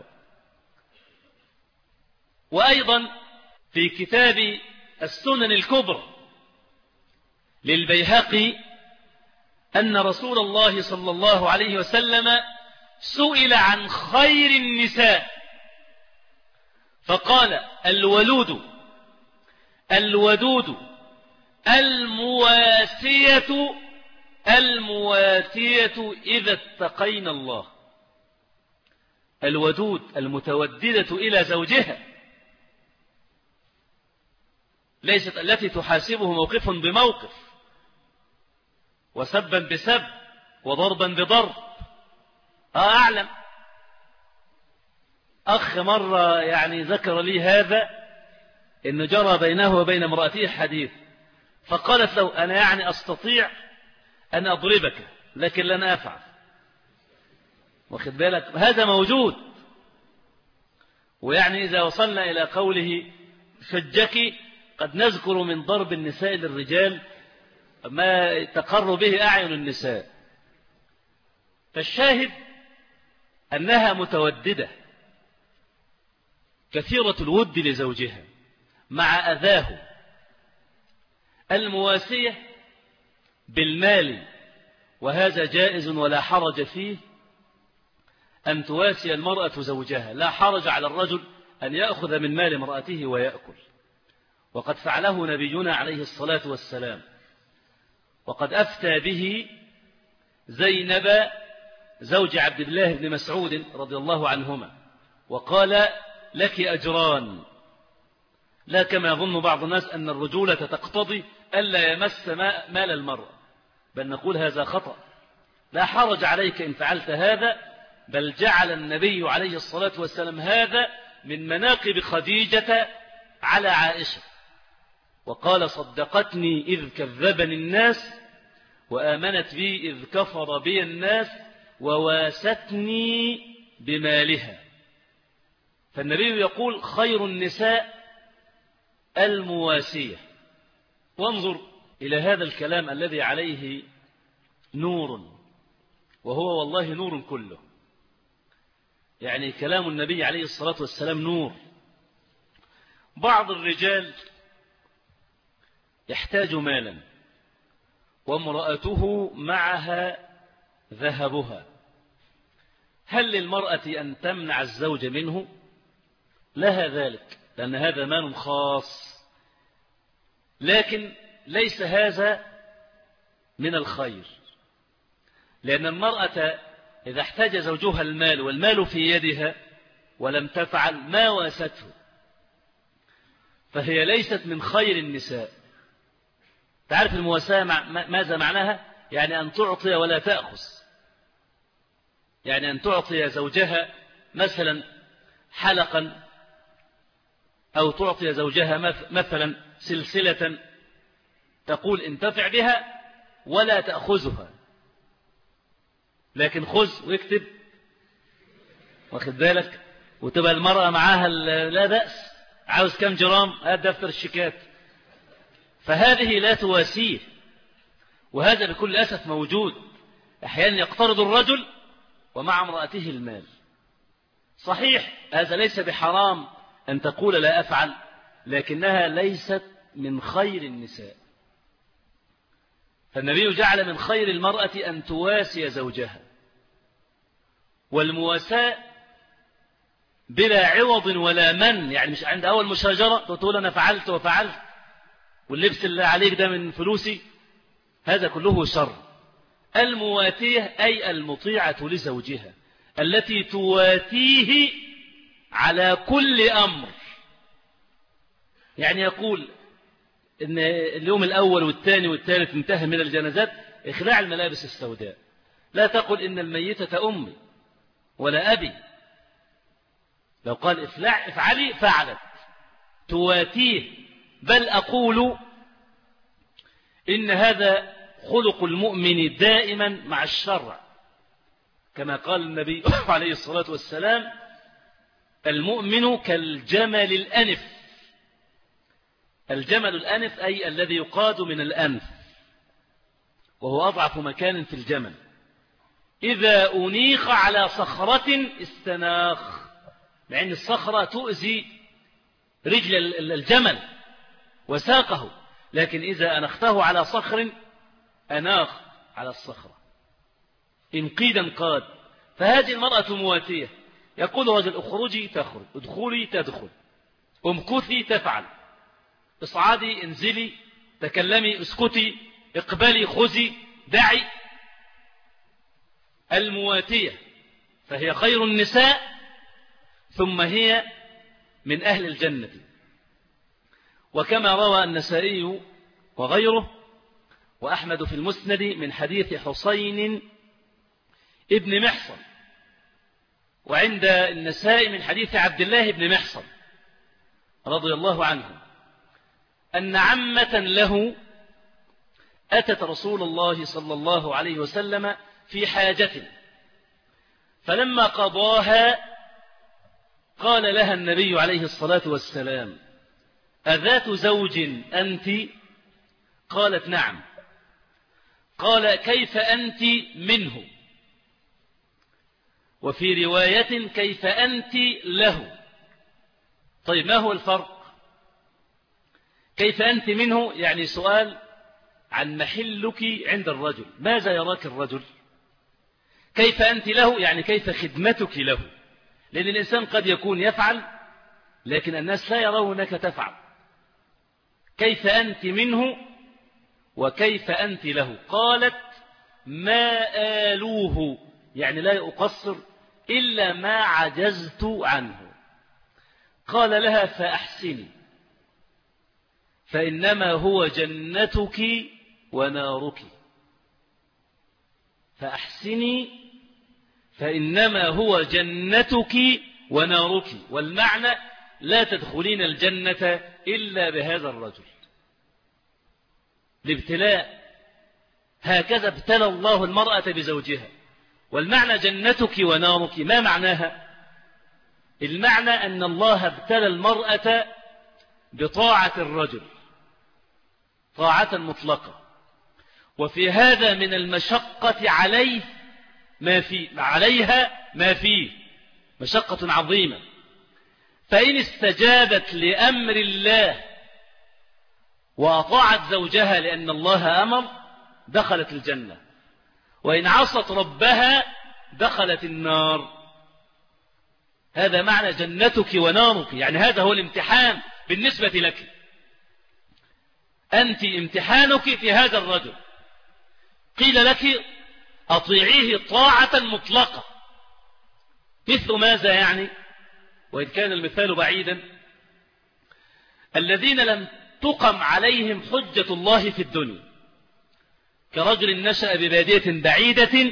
وأيضا في كتاب السنن الكبرى للبيهقي أن رسول الله صلى الله عليه وسلم سئل عن خير النساء فقال: الولود الودود المواسية المواتية إذا اتقين الله. الودود المتوددة إلى زوجها، ليست التي تحاسبه موقف بموقف، وسبا بسب، وضربا بضرب. آه أعلم أخ مرة يعني ذكر لي هذا، إنه جرى بينه وبين امرأته حديث، فقالت له: أنا يعني أستطيع أن أضربك لكن لن أفعل. واخد بالك؟ هذا موجود. ويعني إذا وصلنا إلى قوله شجك، قد نذكر من ضرب النساء للرجال ما تقر به أعين النساء، فالشاهد أنها متوددة كثيرة الود لزوجها مع أذاه. المواسية بالمال، وهذا جائز ولا حرج فيه، أن تواسي المرأة زوجها، لا حرج على الرجل أن يأخذ من مال امرأته ويأكل، وقد فعله نبينا عليه الصلاة والسلام، وقد أفتى به زينب زوج عبد الله بن مسعود رضي الله عنهما، وقال لك أجران، لا كما يظن بعض الناس أن الرجولة تقتضي ألا يمس مال المرأة، بل نقول هذا خطأ، لا حرج عليك إن فعلت هذا، بل جعل النبي عليه الصلاة والسلام هذا من مناقب خديجة على عائشة، وقال صدقتني إذ كذبني الناس وآمنت بي إذ كفر بي الناس وواستني بمالها. فالنبي يقول خير النساء المواسية. وانظر إلى هذا الكلام الذي عليه نور، وهو والله نور كله، يعني كلام النبي عليه الصلاة والسلام نور. بعض الرجال يحتاج مالا وامرأته معها ذهبها، هل للمرأة أن تمنع الزوج منه؟ لها ذلك، لأن هذا مال خاص، لكن ليس هذا من الخير، لأن المرأة إذا احتاج زوجها المال والمال في يدها ولم تفعل ما واسته، فهي ليست من خير النساء. تعرف المواساة ماذا معناها؟ يعني أن تعطي ولا تأخذ، يعني أن تعطي زوجها مثلا حلقا، أو تعطي زوجها مثلا سلسلة تقول انتفع بها ولا تأخذها، لكن خذ واكتب، واخد بالك، وتبقى المرأة معاها لا بأس، عاوز كم جرام هات دفتر الشيكات. فهذه لا تواسيه، وهذا بكل أسف موجود. أحيانا يقترض الرجل ومع امرأته المال. صحيح هذا ليس بحرام أن تقول لا أفعل، لكنها ليست من خير النساء. فالنبي جعل من خير المرأة أن تواسي زوجها، والمواساة بلا عوض ولا من، يعني مش عند أول مشاجرة تقول أنا فعلت وفعلت واللبس اللي عليك ده من فلوسي، هذا كله شر. المواتية أي المطيعة لزوجها، التي تواتيه على كل أمر. يعني يقول إن اليوم الأول والثاني والثالث انتهى من الجنازات إخلاع الملابس السوداء، لا تقل إن الميتة أمي ولا أبي، لو قال افلع افعلي فعلت، تواتيه. بل أقول إن هذا خلق المؤمن دائما مع الشرع، كما قال النبي عليه الصلاة والسلام المؤمن كالجمل الأنف. الجمل الأنف أي الذي يقاد من الأنف، وهو أضعف مكان في الجمل. إذا أنيخ على صخرة استناخ، مع أن الصخرة تؤذي رجل الجمل وساقه، لكن إذا أنخته على صخر أناخ على الصخرة، إن قيد انقاد. فهذه المرأة مواتية، يقول رجل اخرجي تخرج، ادخلي تدخل، امكثي تفعل، اصعدي انزلي، تكلمي اسكتي، اقبلي خذي دعي. المواتية فهي خير النساء، ثم هي من أهل الجنة. وكما روى النسائي وغيره وأحمد في المسند من حديث حسين ابن محصن، وعند النسائي من حديث عبد الله بن محصن رضي الله عنه، أن عمة له أتت رسول الله صلى الله عليه وسلم في حاجة، فلما قضاها قال لها النبي عليه الصلاة والسلام أذات زوج أنت؟ قالت نعم. قال كيف أنت منه؟ وفي رواية كيف أنت له. طيب ما هو الفرق؟ كيف أنت منه يعني سؤال عن محلك عند الرجل، ماذا يراك الرجل؟ كيف أنت له يعني كيف خدمتك له، لأن الإنسان قد يكون يفعل لكن الناس لا يرونك تفعل. كيف أنت منه وكيف أنت له؟ قالت ما آلوه يعني لا أقصر إلا ما عجزت عنه. قال لها فأحسني فإنما هو جنتك ونارك. فأحسني فإنما هو جنتك ونارك، والمعنى لا تدخلين الجنة إلا بهذا الرجل. الابتلاء هكذا ابتلى الله المرأة بزوجها. والمعنى جنتك ونارك ما معناها؟ المعنى أن الله ابتلى المرأة بطاعة الرجل طاعة مطلقة، وفي هذا من المشقة عليه ما فيه عليها ما فيه مشقة عظيمة. فإن استجابت لأمر الله وأطاعت زوجها لأن الله أمر دخلت الجنة، وإن عصت ربها دخلت النار. هذا معنى جنتك ونارك، يعني هذا هو الامتحان بالنسبة لك. أنت امتحانك في هذا الرجل. قيل لك أطيعيه طاعة مطلقة، مثل ماذا يعني؟ وإن كان المثال بعيدا، الذين لم تقم عليهم حجة الله في الدنيا، كرجل نشأ ببادية بعيدة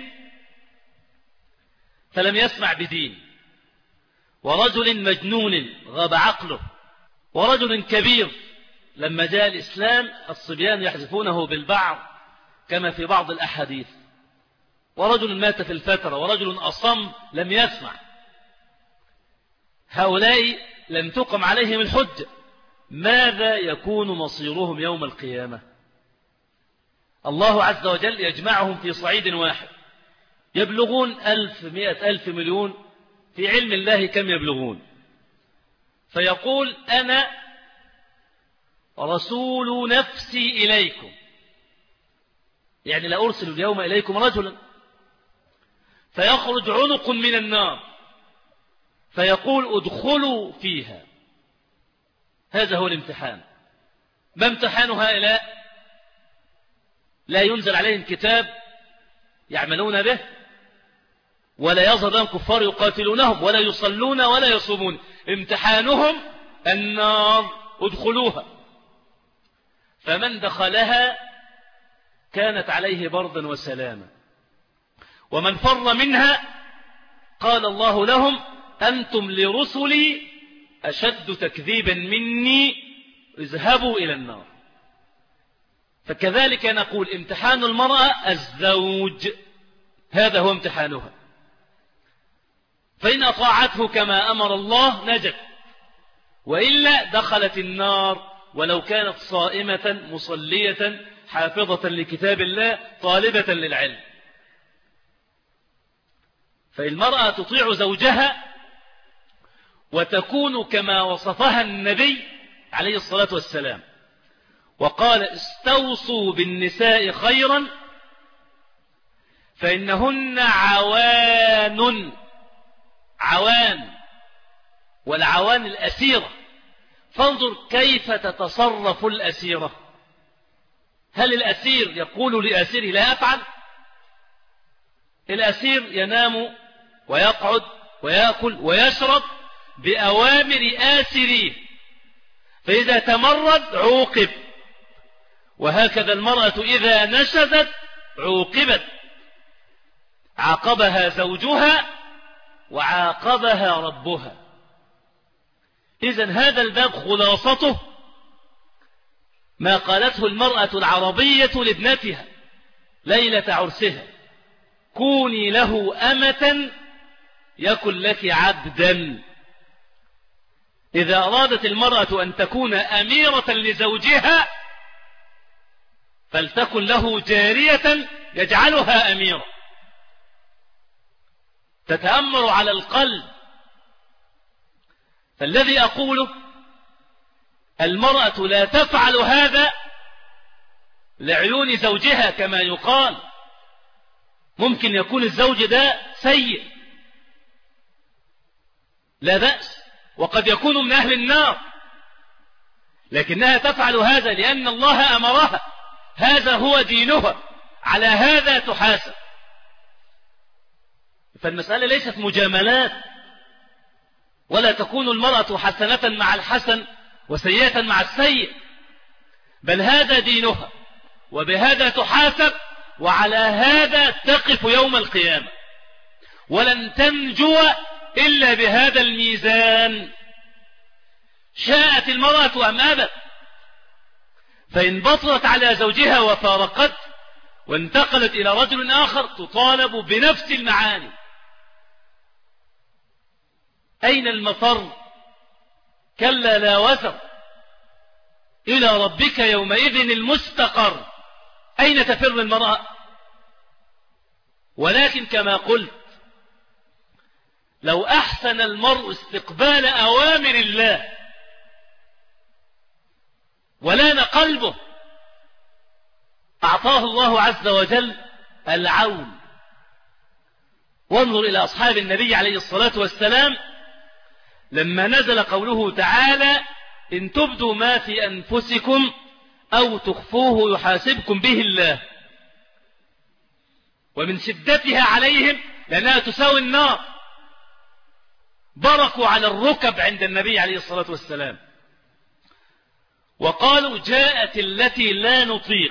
فلم يسمع بدين، ورجل مجنون غاب عقله، ورجل كبير لما جاء الإسلام الصبيان يحذفونه بالبعض كما في بعض الأحاديث، ورجل مات في الفترة، ورجل أصم لم يسمع. هؤلاء لم تقم عليهم الحجة، ماذا يكون مصيرهم يوم القيامة؟ الله عز وجل يجمعهم في صعيد واحد، يبلغون ألف مئة ألف مليون، في علم الله كم يبلغون، فيقول أنا رسول نفسي إليكم، يعني لا أرسل اليوم إليكم رجلا، فيخرج عنق من النار فيقول ادخلوا فيها. هذا هو الامتحان. ما امتحان هؤلاء؟ لا ينزل عليهم كتاب يعملون به، ولا يظهر لهم كفار يقاتلونهم، ولا يصلون ولا يصومون. امتحانهم النار، ادخلوها. فمن دخلها كانت عليه بردا وسلاما، ومن فر منها قال الله لهم أنتم لرسلي أشد تكذيبا مني، اذهبوا إلى النار. فكذلك نقول امتحان المرأة الزوج، هذا هو امتحانها. فإن أطاعته كما أمر الله نجت، وإلا دخلت النار ولو كانت صائمة مصلية حافظة لكتاب الله طالبة للعلم. فالمرأة تطيع زوجها وتكون كما وصفها النبي عليه الصلاة والسلام، وقال استوصوا بالنساء خيرا فإنهن عوان. عوان، والعوان الأسيرة. فانظر كيف تتصرف الأسيرة. هل الأسير يقول لأسيره لا أفعل؟ الأسير ينام ويقعد ويأكل ويشرب بأوامر آسريه، فإذا تمرد عوقب. وهكذا المرأة إذا نشزت عوقبت، عاقبها زوجها وعاقبها ربها. إذن هذا الباب خلاصته ما قالته المرأة العربية لابنتها ليلة عرسها: كوني له أمة يكن لك عبدا. إذا أرادت المرأة أن تكون أميرة لزوجها فلتكن له جارية يجعلها أميرة. تتأمر على القلب. فالذي أقوله المرأة لا تفعل هذا لعيون زوجها كما يقال. ممكن يكون الزوج ده سيء لا بأس، وقد يكون من أهل النار، لكنها تفعل هذا لأن الله أمرها، هذا هو دينها، على هذا تحاسب. فالمسألة ليست مجاملات، ولا تكون المرأة حسنة مع الحسن وسيئة مع السيء، بل هذا دينها وبهذا تحاسب، وعلى هذا تقف يوم القيامة، ولن تنجو إلا بهذا الميزان، شاءت المرأة أم أبت. فإن بطلت على زوجها وفارقته وانتقلت إلى رجل آخر تطالب بنفس المعاني. أين المفر؟ كلا لا وزر، إلى ربك يومئذ المستقر. أين تفر المرأة؟ ولكن كما قلت، لو أحسن المرء استقبال أوامر الله ولان قلبه أعطاه الله عز وجل العون. وانظر إلى أصحاب النبي عليه الصلاة والسلام لما نزل قوله تعالى: إن تبدوا ما في أنفسكم أو تخفوه يحاسبكم به الله. ومن شدتها عليهم لأنها تساوي النار بركوا على الركب عند النبي عليه الصلاة والسلام وقالوا: جاءت التي لا نطيق.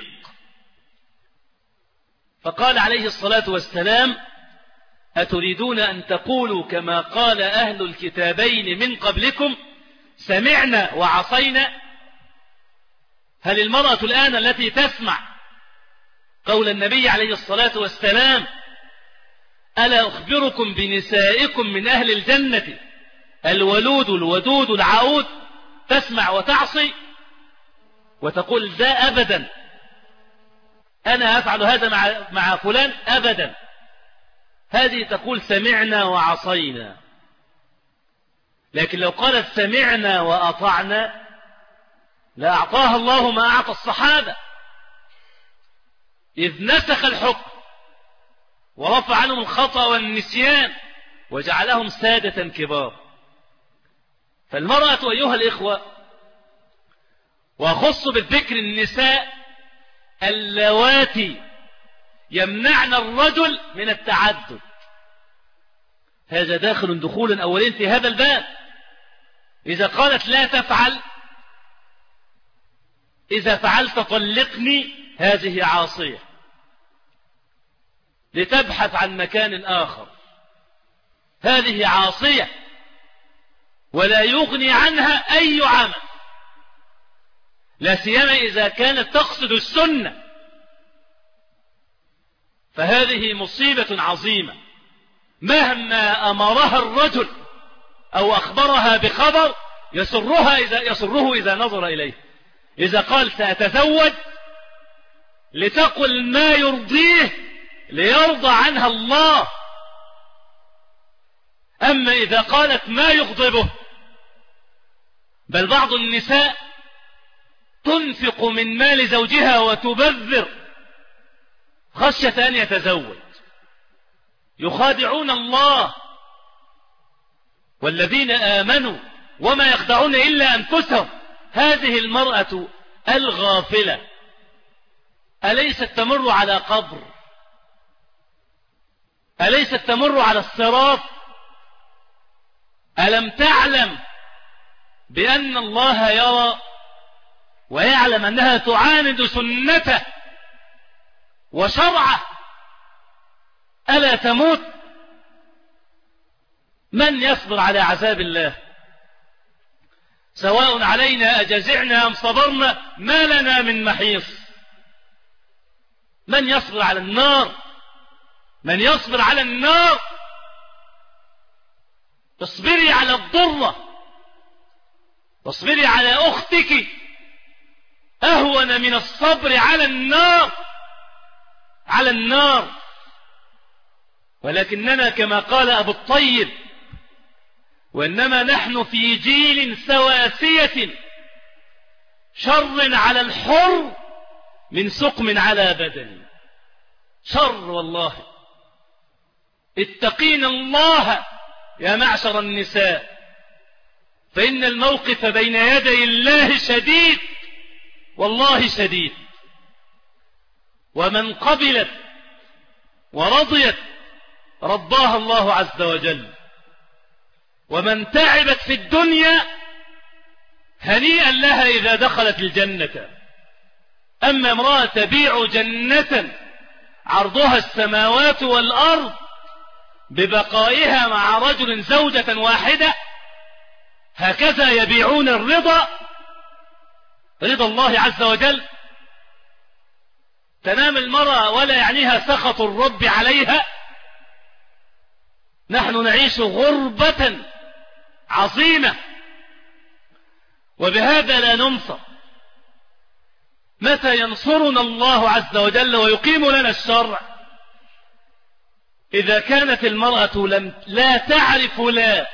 فقال عليه الصلاة والسلام: أتريدون أن تقولوا كما قال أهل الكتابين من قبلكم سمعنا وعصينا؟ هل المرأة الآن التي تسمع قول النبي عليه الصلاة والسلام: ألا أخبركم بنسائكم من أهل الجنة الولود الودود العود، تسمع وتعصي وتقول ده أبدا، أنا أفعل هذا مع, مع فلان أبدا؟ هذه تقول سمعنا وعصينا. لكن لو قالت سمعنا وأطعنا لأعطاها الله ما أعطى الصحابة، إذ نسخ الحكم ورفع عنهم الخطأ والنسيان وجعلهم سادة كبار. فالمرأة أيها الإخوة، وأخص بالذكر النساء اللواتي يمنعن الرجل من التعدد، هذا داخل دخولا أولين في هذا الباب. إذا قالت لا تفعل، إذا فعلت طلقني، هذه عاصية لتبحث عن مكان آخر، هذه عاصية ولا يغني عنها أي عمل، لا سيما إذا كانت تقصد السنة، فهذه مصيبة عظيمة. مهما أمرها الرجل أو أخبرها بخبر يسرها إذا يسره إذا نظر إليه. إذا قال سأتزوج لتقل ما يرضيه ليرضى عنها الله، أما إذا قالت ما يغضبه، بل بعض النساء تنفق من مال زوجها وتبذر خشية أن يتزوج، يخادعون الله والذين آمنوا وما يخدعون إلا أنفسهم. هذه المرأة الغافلة أليست تمر على قبر؟ أليست تمر على الصراط؟ ألم تعلم بأن الله يرى ويعلم أنها تعاند سنته وشرعه؟ ألا تموت؟ من يصبر على عذاب الله؟ سواء علينا أجزعنا أم صبرنا ما لنا من محيص. من يصبر على النار؟ من يصبر على النار؟ اصبري على الضرة، واصبري على أختك أهون من الصبر على النار. على النار. ولكننا كما قال أبو الطيب وإنما نحن في جيل سواسية شر على الحر من سقم على بدن. شر والله. اتقين الله يا معشر النساء، فإن الموقف بين يدي الله شديد والله شديد. ومن قبلت ورضيت رضاها الله عز وجل، ومن تعبت في الدنيا هنيئا لها إذا دخلت الجنة. أما امرأة تبيع جنة عرضها السماوات والأرض ببقائها مع رجل زوجة واحدة، هكذا يبيعون الرضا، رضا الله عز وجل. تنام المرأة ولا يعنيها سخط الرب عليها. نحن نعيش غربة عظيمة، وبهذا لا ننصر. متى ينصرنا الله عز وجل ويقيم لنا الشرع؟ إذا كانت المرأة لم لا تعرف لا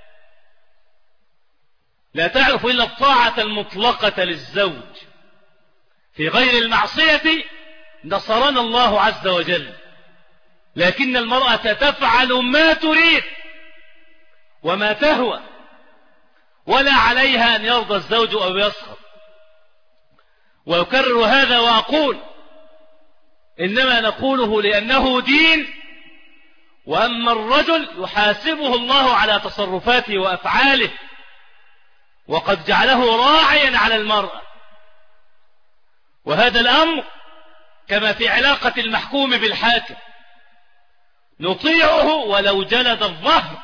لا تعرف إلا الطاعة المطلقة للزوج في غير المعصية، نصرنا الله عز وجل. لكن المرأة تفعل ما تريد وما تهوى، ولا عليها أن يرضى الزوج أو يسخط. وأكرر هذا وأقول إنما نقوله لأنه دين. وأما الرجل يحاسبه الله على تصرفاته وأفعاله، وقد جعله راعيا على المرأة. وهذا الأمر كما في علاقة المحكوم بالحاكم، نطيعه ولو جلد الظهر،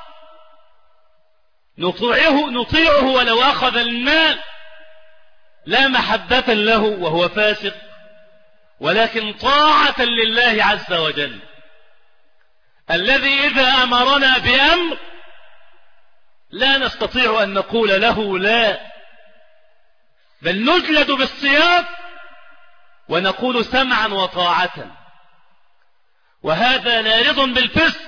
نطيعه, نطيعه ولو أخذ المال، لا محبة له وهو فاسق، ولكن طاعة لله عز وجل، الذي إذا أمرنا بأمر لا نستطيع أن نقول له لا، بل نجلد بالسياط ونقول سمعا وطاعة. وهذا لا رضا بالفسق،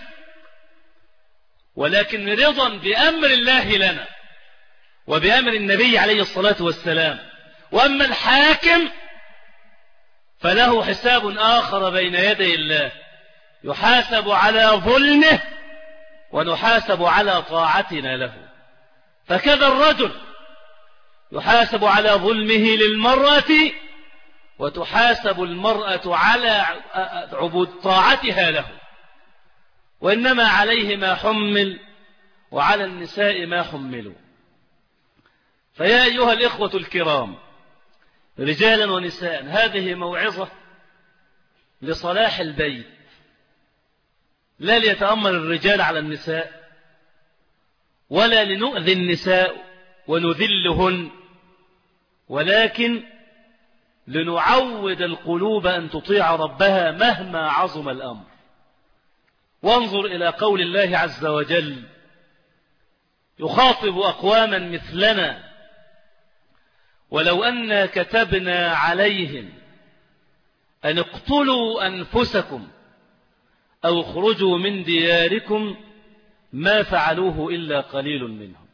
ولكن رضا بأمر الله لنا وبأمر النبي عليه الصلاة والسلام. وأما الحاكم فله حساب آخر بين يدي الله، يحاسب على ظلمه ونحاسب على طاعتنا له. فكذا الرجل يحاسب على ظلمه للمرأة، وتحاسب المرأة على عبود طاعتها له. وإنما عليه ما حمل وعلى النساء ما حملوا. فيا أيها الإخوة الكرام رجالا ونساء، هذه موعظة لصلاح البيت، لا ليتأمر الرجال على النساء، ولا لنؤذي النساء ونذلهن، ولكن لنعود القلوب أن تطيع ربها مهما عظم الأمر. وانظر إلى قول الله عز وجل يخاطب أقواما مثلنا: ولو أنا كتبنا عليهم أن اقتلوا أنفسكم أو اخرجوا من دياركم ما فعلوه إلا قليل منهم،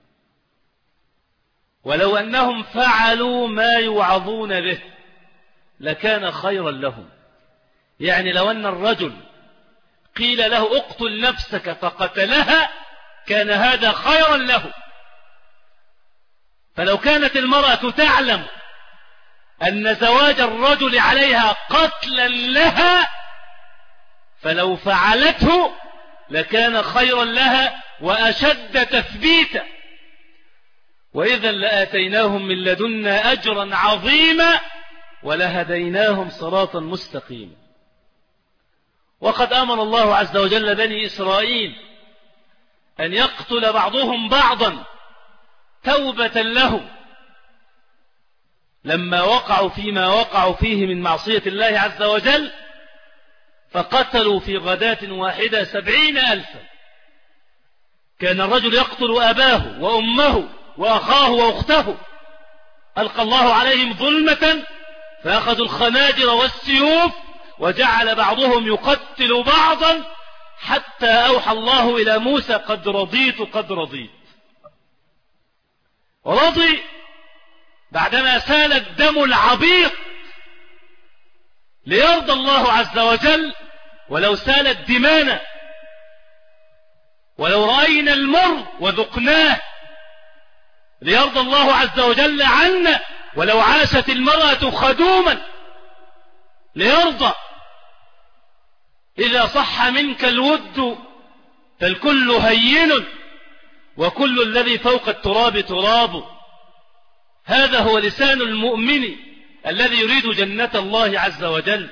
ولو أنهم فعلوا ما يوعظون به لكان خيرا لهم. يعني لو أن الرجل قيل له اقتل نفسك فقتلها كان هذا خيرا له. فلو كانت المرأة تعلم أن زواج الرجل عليها قتلا لها فلو فعلته لكان خيرا لها وأشد تثبيتا، وإذا لآتيناهم من لدنا أجرا عظيما ولهديناهم صراطا مستقيما. وقد أمر الله عز وجل بني إسرائيل أن يقتل بعضهم بعضا توبة له لما وقعوا فيما وقعوا فيه من معصية الله عز وجل، فقتلوا في غداة واحدة سبعين ألفا. كان الرجل يقتل أباه وأمه وأخاه وأخته، ألقى الله عليهم ظلمة فأخذوا الخناجر والسيوف وجعل بعضهم يقتل بعضا حتى أوحى الله إلى موسى قد رضيت قد رضيت. رضي بعدما سال الدم العبيط ليرضى الله عز وجل، ولو سالت دمانا، ولو رأينا المر وذقناه ليرضى الله عز وجل عنا، ولو عاشت المرأة خدوما ليرضى. إذا صح منك الود فالكل هين، وكل الذي فوق التراب تراب. هذا هو لسان المؤمن الذي يريد جنة الله عز وجل.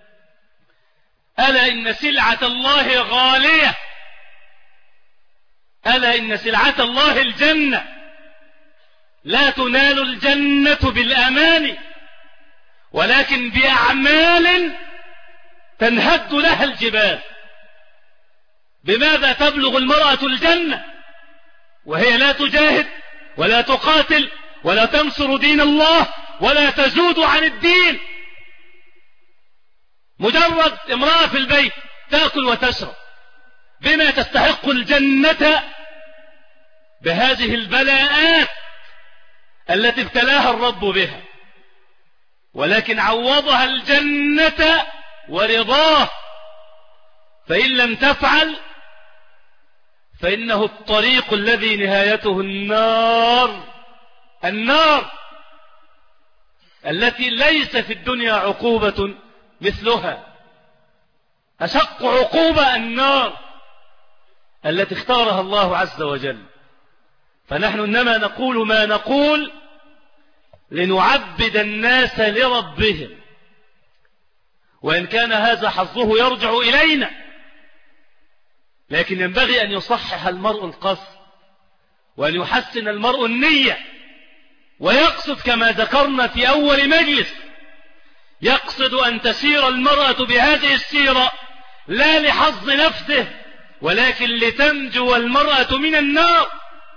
ألا إن سلعة الله غالية، ألا إن سلعة الله الجنة، لا تنال الجنة بالأمان ولكن بأعمال تنهد لها الجبال. بماذا تبلغ المرأة الجنة وهي لا تجاهد ولا تقاتل ولا تنصر دين الله ولا تزود عن الدين؟ مجرد امرأة في البيت تأكل وتشرب. بما تستحق الجنة؟ بهذه البلاءات التي ابتلاها الرب بها، ولكن عوضها الجنة ورضاه. فإن لم تفعل فإنه الطريق الذي نهايته النار، النار التي ليس في الدنيا عقوبة مثلها. أشق عقوبة النار التي اختارها الله عز وجل. فنحن إنما نقول ما نقول لنعبد الناس لربهم، وإن كان هذا حظه يرجع إلينا، لكن ينبغي أن يصحح المرء القصد، وأن يحسن المرء النية، ويقصد كما ذكرنا في أول مجلس، يقصد أن تسير المرأة بهذه السيرة لا لحظ نفسه، ولكن لتنجو المرأة من النار،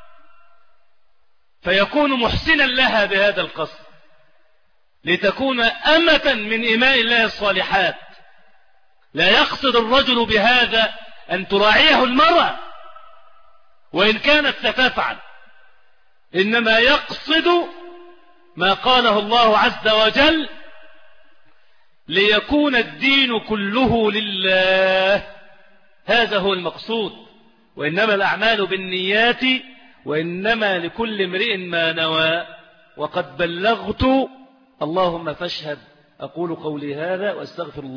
فيكون محسنا لها بهذا القصد، لتكون أمة من إماء الله الصالحات. لا يقصد الرجل بهذا أن تراعيه المرأة وإن كانت ستفعل، إنما يقصد ما قاله الله عز وجل: ليكون الدين كله لله. هذا هو المقصود. وإنما الأعمال بالنيات وإنما لكل امرئ ما نوى. وقد بلغت، اللهم فاشهد. أقول قولي هذا وأستغفر الله.